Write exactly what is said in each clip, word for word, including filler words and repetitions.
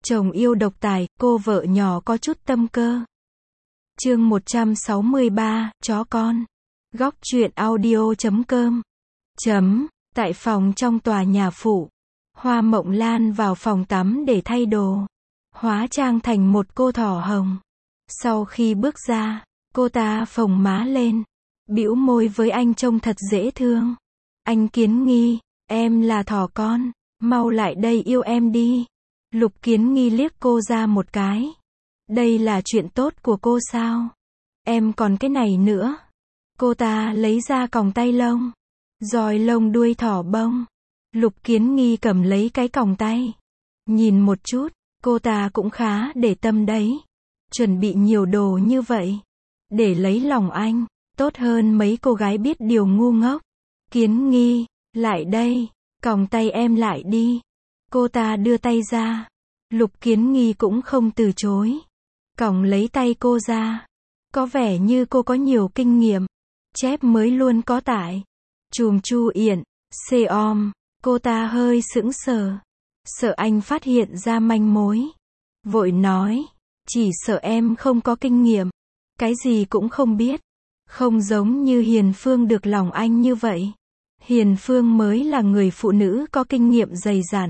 Chồng yêu độc tài, cô vợ nhỏ có chút tâm cơ. Chương một trăm sáu mươi ba, chó con. Góc truyện audio chấm com. Chấm, tại phòng trong tòa nhà phụ. Hoa Mộng Lan vào phòng tắm để thay đồ. Hóa trang thành một cô thỏ hồng. Sau khi bước ra, cô ta phồng má lên. Bĩu môi với anh trông thật dễ thương. Anh Kiến Nghi, em là thỏ con, mau lại đây yêu em đi. Lục Kiến Nghi liếc cô ra một cái. Đây là chuyện tốt của cô sao? Em còn cái này nữa. Cô ta lấy ra còng tay lông. Roi lông đuôi thỏ bông. Lục Kiến Nghi cầm lấy cái còng tay. Nhìn một chút, cô ta cũng khá để tâm đấy. Chuẩn bị nhiều đồ như vậy. Để lấy lòng anh, tốt hơn mấy cô gái biết điều ngu ngốc. Kiến Nghi, lại đây, còng tay em lại đi. Cô ta đưa tay ra. Lục Kiến Nghi cũng không từ chối. Còng lấy tay cô ra. Có vẻ như cô có nhiều kinh nghiệm. Chép mới luôn có tải. Chùm chu yển, xê om. Cô ta hơi sững sờ. Sợ anh phát hiện ra manh mối. Vội nói. Chỉ sợ em không có kinh nghiệm. Cái gì cũng không biết. Không giống như Hiền Phương được lòng anh như vậy. Hiền Phương mới là người phụ nữ có kinh nghiệm dày dặn.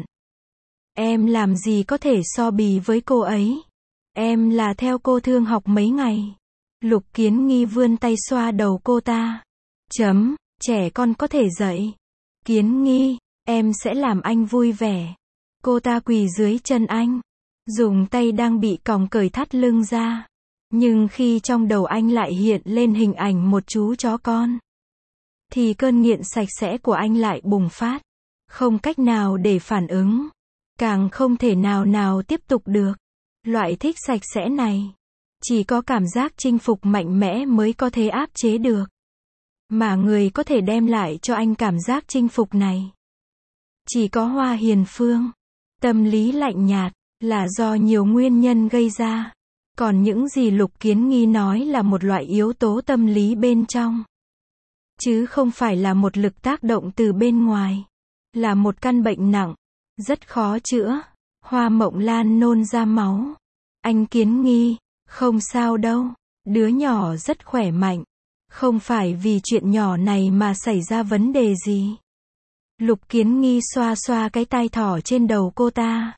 Em làm gì có thể so bì với cô ấy. Em là theo cô thương học mấy ngày. Lục Kiến Nghi vươn tay xoa đầu cô ta. Chấm, trẻ con có thể dạy. Kiến Nghi, em sẽ làm anh vui vẻ. Cô ta quỳ dưới chân anh. Dùng tay đang bị còng cởi thắt lưng ra. Nhưng khi trong đầu anh lại hiện lên hình ảnh một chú chó con. Thì cơn nghiện sạch sẽ của anh lại bùng phát. Không cách nào để phản ứng. Càng không thể nào nào tiếp tục được. Loại thích sạch sẽ này. Chỉ có cảm giác chinh phục mạnh mẽ mới có thể áp chế được. Mà người có thể đem lại cho anh cảm giác chinh phục này. Chỉ có Hoa Hiền Phương. Tâm lý lạnh nhạt, là do nhiều nguyên nhân gây ra. Còn những gì Lục Kiến Nghi nói là một loại yếu tố tâm lý bên trong. Chứ không phải là một lực tác động từ bên ngoài. Là một căn bệnh nặng. Rất khó chữa. Hoa Mộng Lan nôn ra máu. Anh Kiến Nghi, không sao đâu. Đứa nhỏ rất khỏe mạnh. Không phải vì chuyện nhỏ này mà xảy ra vấn đề gì. Lục Kiến Nghi xoa xoa cái tai thỏ trên đầu cô ta.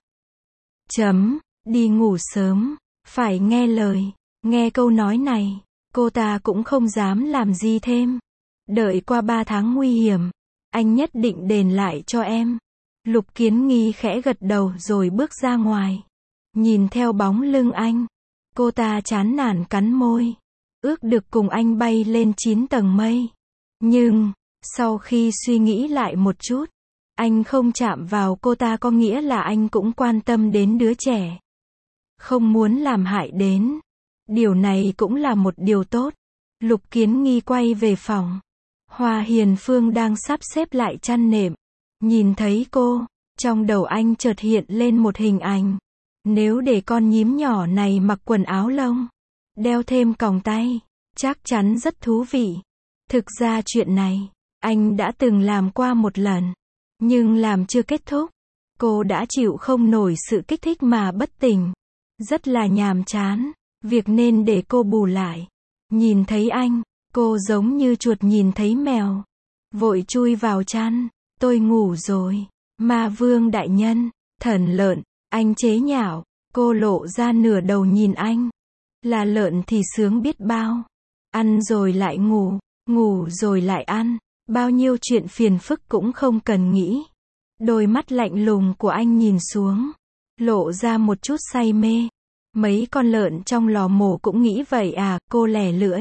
Chấm, đi ngủ sớm. Phải nghe lời. Nghe câu nói này, cô ta cũng không dám làm gì thêm. Đợi qua ba tháng nguy hiểm, anh nhất định đền lại cho em. Lục Kiến Nghi khẽ gật đầu rồi bước ra ngoài. Nhìn theo bóng lưng anh, cô ta chán nản cắn môi. Ước được cùng anh bay lên chín tầng mây. Nhưng, sau khi suy nghĩ lại một chút, anh không chạm vào cô ta có nghĩa là anh cũng quan tâm đến đứa trẻ. Không muốn làm hại đến. Điều này cũng là một điều tốt. Lục Kiến Nghi quay về phòng. Hoa Hiền Phương đang sắp xếp lại chăn nệm. Nhìn thấy cô, trong đầu anh chợt hiện lên một hình ảnh. Nếu để con nhím nhỏ này mặc quần áo lông, đeo thêm còng tay, chắc chắn rất thú vị. Thực ra chuyện này, anh đã từng làm qua một lần. Nhưng làm chưa kết thúc. Cô đã chịu không nổi sự kích thích mà bất tỉnh. Rất là nhàm chán. Việc nên để cô bù lại. Nhìn thấy anh, cô giống như chuột nhìn thấy mèo. Vội chui vào chăn. Tôi ngủ rồi. Ma Vương đại nhân, thần lợn, anh chế nhạo. Cô lộ ra nửa đầu nhìn anh. Là lợn thì sướng biết bao. Ăn rồi lại ngủ, ngủ rồi lại ăn. Bao nhiêu chuyện phiền phức cũng không cần nghĩ. Đôi mắt lạnh lùng của anh nhìn xuống. Lộ ra một chút say mê. Mấy con lợn trong lò mổ cũng nghĩ vậy à, cô lẻ lưỡi.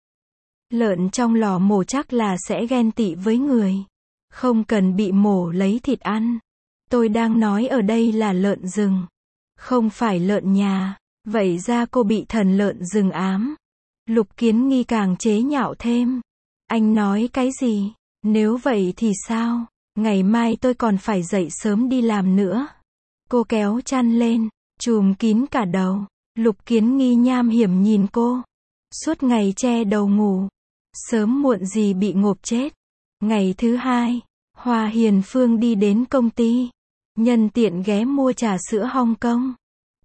Lợn trong lò mổ chắc là sẽ ghen tị với người. Không cần bị mổ lấy thịt ăn. Tôi đang nói ở đây là lợn rừng. Không phải lợn nhà. Vậy ra cô bị thần lợn rừng ám. Lục Kiến Nghi càng chế nhạo thêm. Anh nói cái gì? Nếu vậy thì sao? Ngày mai tôi còn phải dậy sớm đi làm nữa. Cô kéo chăn lên, trùm kín cả đầu. Lục Kiến Nghi nham hiểm nhìn cô. Suốt ngày che đầu ngủ. Sớm muộn gì bị ngộp chết. Ngày thứ hai, Hoa Hiền Phương đi đến công ty. Nhân tiện ghé mua trà sữa Hong Kong.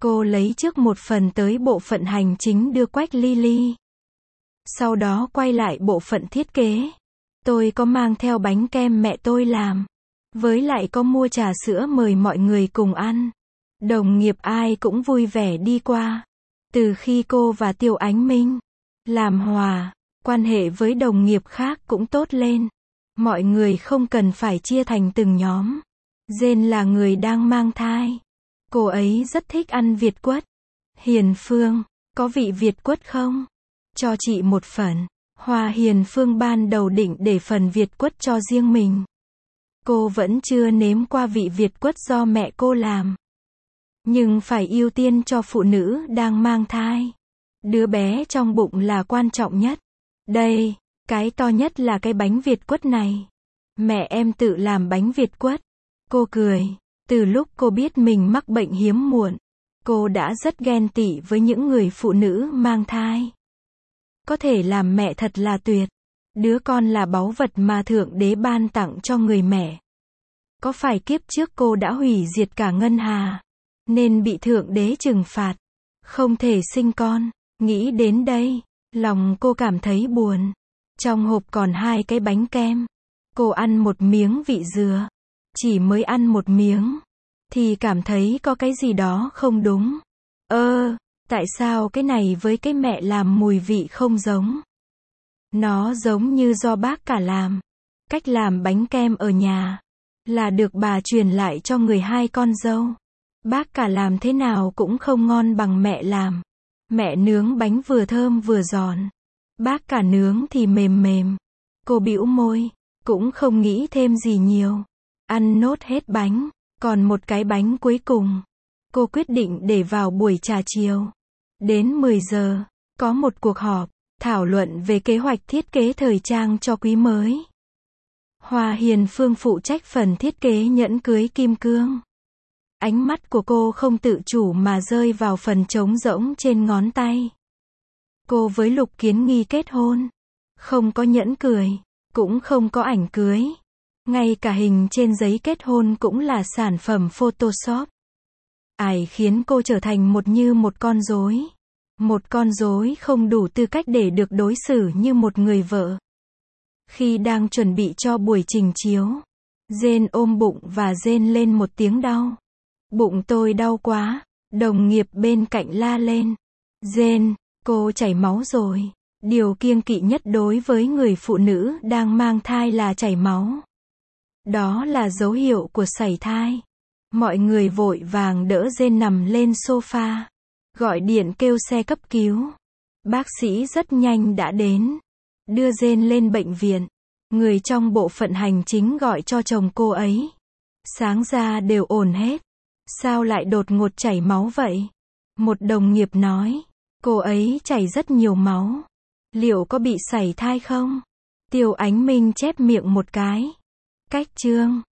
Cô lấy trước một phần tới bộ phận hành chính đưa Quách Ly Ly. Sau đó quay lại bộ phận thiết kế. Tôi có mang theo bánh kem mẹ tôi làm. Với lại có mua trà sữa mời mọi người cùng ăn. Đồng nghiệp ai cũng vui vẻ đi qua. Từ khi cô và Tiêu Ánh Minh làm hòa, quan hệ với đồng nghiệp khác cũng tốt lên. Mọi người không cần phải chia thành từng nhóm. Jane là người đang mang thai. Cô ấy rất thích ăn Việt quất. Hiền Phương, có vị Việt quất không? Cho chị một phần. Hoa Hiền Phương ban đầu định để phần Việt quất cho riêng mình. Cô vẫn chưa nếm qua vị Việt quất do mẹ cô làm. Nhưng phải ưu tiên cho phụ nữ đang mang thai. Đứa bé trong bụng là quan trọng nhất. Đây, cái to nhất là cái bánh Việt quất này. Mẹ em tự làm bánh Việt quất. Cô cười. Từ lúc cô biết mình mắc bệnh hiếm muộn, cô đã rất ghen tị với những người phụ nữ mang thai. Có thể làm mẹ thật là tuyệt. Đứa con là báu vật mà Thượng Đế ban tặng cho người mẹ. Có phải kiếp trước cô đã hủy diệt cả ngân hà, nên bị Thượng Đế trừng phạt, không thể sinh con? Nghĩ đến đây, lòng cô cảm thấy buồn. Trong hộp còn hai cái bánh kem. Cô ăn một miếng vị dừa. Chỉ mới ăn một miếng, thì cảm thấy có cái gì đó không đúng. Ơ, tại sao cái này với cái mẹ làm mùi vị không giống? Nó giống như do bác cả làm. Cách làm bánh kem ở nhà là được bà truyền lại cho người hai con dâu. Bác cả làm thế nào cũng không ngon bằng mẹ làm. Mẹ nướng bánh vừa thơm vừa giòn. Bác cả nướng thì mềm mềm. Cô bĩu môi, cũng không nghĩ thêm gì nhiều. Ăn nốt hết bánh, còn một cái bánh cuối cùng. Cô quyết định để vào buổi trà chiều. Đến mười giờ, có một cuộc họp, thảo luận về kế hoạch thiết kế thời trang cho quý mới. Hoa Hiền Phương phụ trách phần thiết kế nhẫn cưới kim cương. Ánh mắt của cô không tự chủ mà rơi vào phần trống rỗng trên ngón tay. Cô với Lục Kiến Nghi kết hôn. Không có nhẫn cưới, cũng không có ảnh cưới. Ngay cả hình trên giấy kết hôn cũng là sản phẩm Photoshop. Ải khiến cô trở thành một như một con rối. Một con rối không đủ tư cách để được đối xử như một người vợ. Khi đang chuẩn bị cho buổi trình chiếu, Jane ôm bụng và rên lên một tiếng đau. Bụng tôi đau quá, đồng nghiệp bên cạnh la lên. Jane, cô chảy máu rồi. Điều kiêng kỵ nhất đối với người phụ nữ đang mang thai là chảy máu. Đó là dấu hiệu của sảy thai. Mọi người vội vàng đỡ Jane nằm lên sofa. Gọi điện kêu xe cấp cứu. Bác sĩ rất nhanh đã đến. Đưa Jane lên bệnh viện. Người trong bộ phận hành chính gọi cho chồng cô ấy. Sáng ra đều ổn hết. Sao lại đột ngột chảy máu vậy? Một đồng nghiệp nói. Cô ấy chảy rất nhiều máu. Liệu có bị sảy thai không? Tiêu Ánh Minh chép miệng một cái. Cách chương